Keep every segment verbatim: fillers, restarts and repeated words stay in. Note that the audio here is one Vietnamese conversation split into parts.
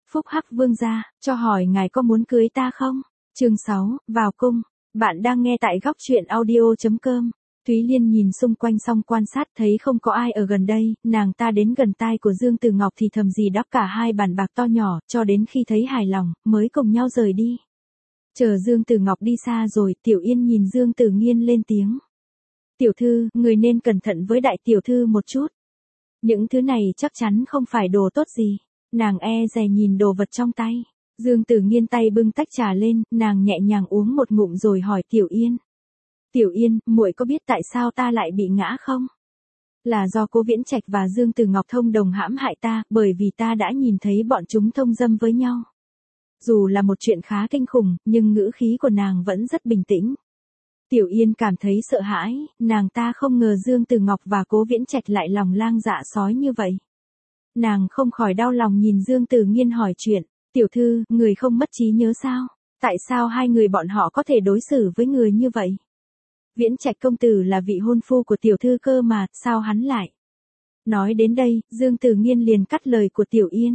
Phúc Hắc Vương gia, cho hỏi ngài có muốn cưới ta không? Chương sáu, vào cung. Bạn đang nghe tại góc truyện audio chấm com. Thúy Liên nhìn xung quanh xong quan sát thấy không có ai ở gần đây, nàng ta đến gần tai của Dương Tử Ngọc thì thầm gì đắp cả hai bàn bạc to nhỏ, cho đến khi thấy hài lòng, mới cùng nhau rời đi. Chờ Dương Tử Ngọc đi xa rồi, Tiểu Yên nhìn Dương Tử Nghiên lên tiếng. Tiểu thư, người nên cẩn thận với đại tiểu thư một chút. Những thứ này chắc chắn không phải đồ tốt gì. Nàng e dè nhìn đồ vật trong tay. Dương Tử Nghiên tay bưng tách trà lên, nàng nhẹ nhàng uống một ngụm rồi hỏi Tiểu Yên. Tiểu Yên, muội có biết tại sao ta lại bị ngã không? Là do Cố Viễn Trạch và Dương Tử Ngọc thông đồng hãm hại ta, bởi vì ta đã nhìn thấy bọn chúng thông dâm với nhau. Dù là một chuyện khá kinh khủng, nhưng ngữ khí của nàng vẫn rất bình tĩnh. Tiểu Yên cảm thấy sợ hãi, nàng ta không ngờ Dương Tử Ngọc và Cố Viễn Trạch lại lòng lang dạ sói như vậy. Nàng không khỏi đau lòng nhìn Dương Tử Nghiên hỏi chuyện, tiểu thư, người không mất trí nhớ sao? Tại sao hai người bọn họ có thể đối xử với người như vậy? Viễn Trạch công tử là vị hôn phu của tiểu thư cơ mà, sao hắn lại? Nói đến đây, Dương Tử Nghiên liền cắt lời của Tiểu Yên.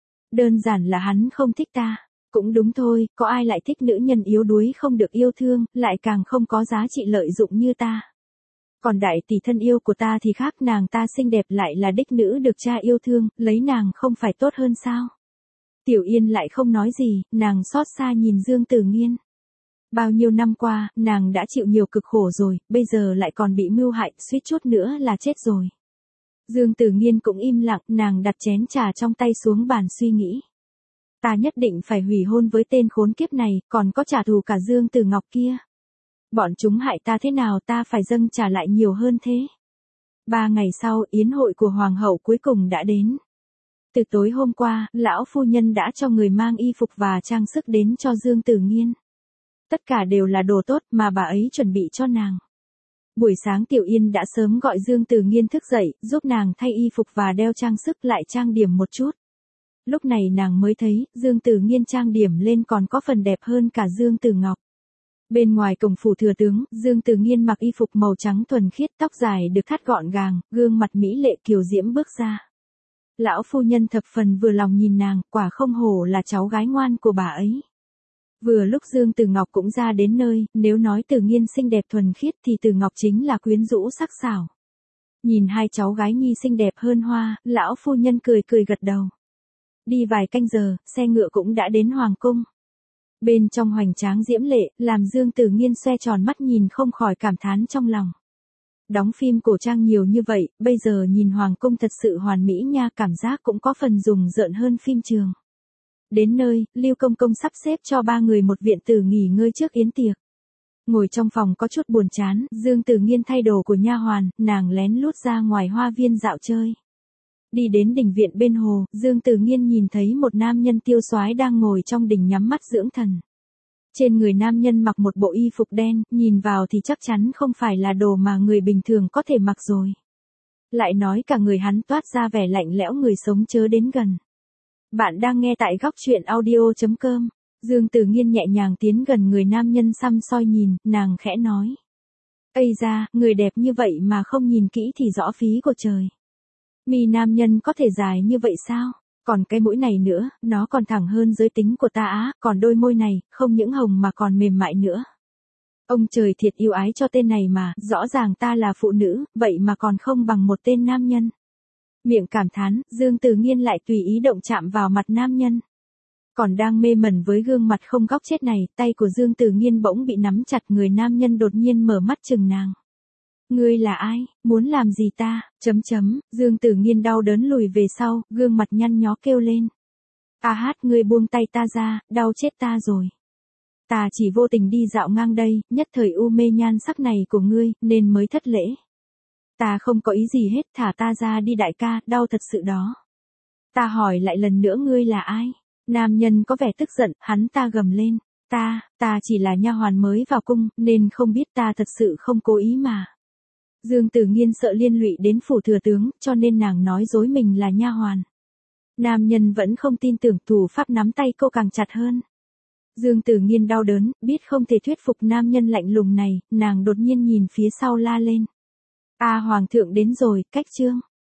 Đơn giản là hắn không thích ta. Cũng đúng thôi, có ai lại thích nữ nhân yếu đuối không được yêu thương, lại càng không có giá trị lợi dụng như ta. Còn đại tỷ thân yêu của ta thì khác, nàng ta xinh đẹp lại là đích nữ được cha yêu thương, lấy nàng không phải tốt hơn sao? Tiểu Yên lại không nói gì, nàng xót xa nhìn Dương Tử Nghiên. Bao nhiêu năm qua, nàng đã chịu nhiều cực khổ rồi, bây giờ lại còn bị mưu hại, suýt chút nữa là chết rồi. Dương Tử Nghiên cũng im lặng, nàng đặt chén trà trong tay xuống bàn suy nghĩ. Ta nhất định phải hủy hôn với tên khốn kiếp này, còn có trả thù cả Dương Tử Ngọc kia. Bọn chúng hại ta thế nào ta phải dâng trả lại nhiều hơn thế. Ba ngày sau, yến hội của Hoàng hậu cuối cùng đã đến. Từ tối hôm qua, lão phu nhân đã cho người mang y phục và trang sức đến cho Dương Tử Nghiên. Tất cả đều là đồ tốt mà bà ấy chuẩn bị cho nàng. Buổi sáng Tiểu Yên đã sớm gọi Dương Tử Nghiên thức dậy, giúp nàng thay y phục và đeo trang sức lại trang điểm một chút. Lúc này nàng mới thấy, Dương Tử Nghiên trang điểm lên còn có phần đẹp hơn cả Dương Tử Ngọc. Bên ngoài cổng phủ thừa tướng, Dương Tử Nghiên mặc y phục màu trắng thuần khiết, tóc dài được thắt gọn gàng, gương mặt mỹ lệ kiều diễm bước ra. Lão phu nhân thập phần vừa lòng nhìn nàng, quả không hổ là cháu gái ngoan của bà ấy. Vừa lúc Dương Tử Ngọc cũng ra đến nơi, nếu nói Tử Nghiên xinh đẹp thuần khiết thì Tử Ngọc chính là quyến rũ sắc sảo. Nhìn hai cháu gái nhi xinh đẹp hơn hoa, lão phu nhân cười cười gật đầu. Đi vài canh giờ, xe ngựa cũng đã đến Hoàng cung. Bên trong hoành tráng diễm lệ, làm Dương Tử Nghiên xoe tròn mắt nhìn không khỏi cảm thán trong lòng. Đóng phim cổ trang nhiều như vậy, bây giờ nhìn Hoàng cung thật sự hoàn mỹ nha, cảm giác cũng có phần rùng rợn hơn phim trường. Đến nơi, Lưu Công Công sắp xếp cho ba người một viện tử nghỉ ngơi trước yến tiệc. Ngồi trong phòng có chút buồn chán, Dương Tử Nghiên thay đồ của nha hoàn, nàng lén lút ra ngoài hoa viên dạo chơi. Đi đến đình viện bên hồ, Dương Tử Nghiên nhìn thấy một nam nhân tiêu soái đang ngồi trong đình nhắm mắt dưỡng thần. Trên người nam nhân mặc một bộ y phục đen, nhìn vào thì chắc chắn không phải là đồ mà người bình thường có thể mặc rồi. Lại nói cả người hắn toát ra vẻ lạnh lẽo, người sống chớ đến gần. Bạn đang nghe tại góc truyện audio chấm com. Dương Tử Nghiên nhẹ nhàng tiến gần người nam nhân săm soi nhìn, nàng khẽ nói. Ây da, người đẹp như vậy mà không nhìn kỹ thì rõ phí của trời. Mi nam nhân có thể dài như vậy sao? Còn cái mũi này nữa, nó còn thẳng hơn giới tính của ta á, còn đôi môi này, không những hồng mà còn mềm mại nữa. Ông trời thiệt yêu ái cho tên này mà, rõ ràng ta là phụ nữ, vậy mà còn không bằng một tên nam nhân. Miệng cảm thán, Dương Tử Nghiên lại tùy ý động chạm vào mặt nam nhân. Còn đang mê mẩn với gương mặt không góc chết này, tay của Dương Tử Nghiên bỗng bị nắm chặt, người nam nhân đột nhiên mở mắt chừng nàng. Ngươi là ai, muốn làm gì ta, chấm chấm, Dương Tử Nghiên đau đớn lùi về sau, gương mặt nhăn nhó kêu lên. A hát, ngươi buông tay ta ra, đau chết ta rồi. Ta chỉ vô tình đi dạo ngang đây, nhất thời u mê nhan sắc này của ngươi, nên mới thất lễ. Ta không có ý gì hết, thả ta ra đi đại ca, đau thật sự đó. Ta hỏi lại lần nữa, ngươi là ai? Nam nhân có vẻ tức giận, hắn ta gầm lên. Ta, ta chỉ là nha hoàn mới vào cung, nên không biết, ta thật sự không cố ý mà. Dương Tử Nghiên sợ liên lụy đến phủ thừa tướng, cho nên nàng nói dối mình là nha hoàn. Nam nhân vẫn không tin tưởng, thủ pháp nắm tay cô càng chặt hơn. Dương Tử Nghiên đau đớn, biết không thể thuyết phục nam nhân lạnh lùng này, nàng đột nhiên nhìn phía sau la lên. A Hoàng thượng đến rồi, cách chương.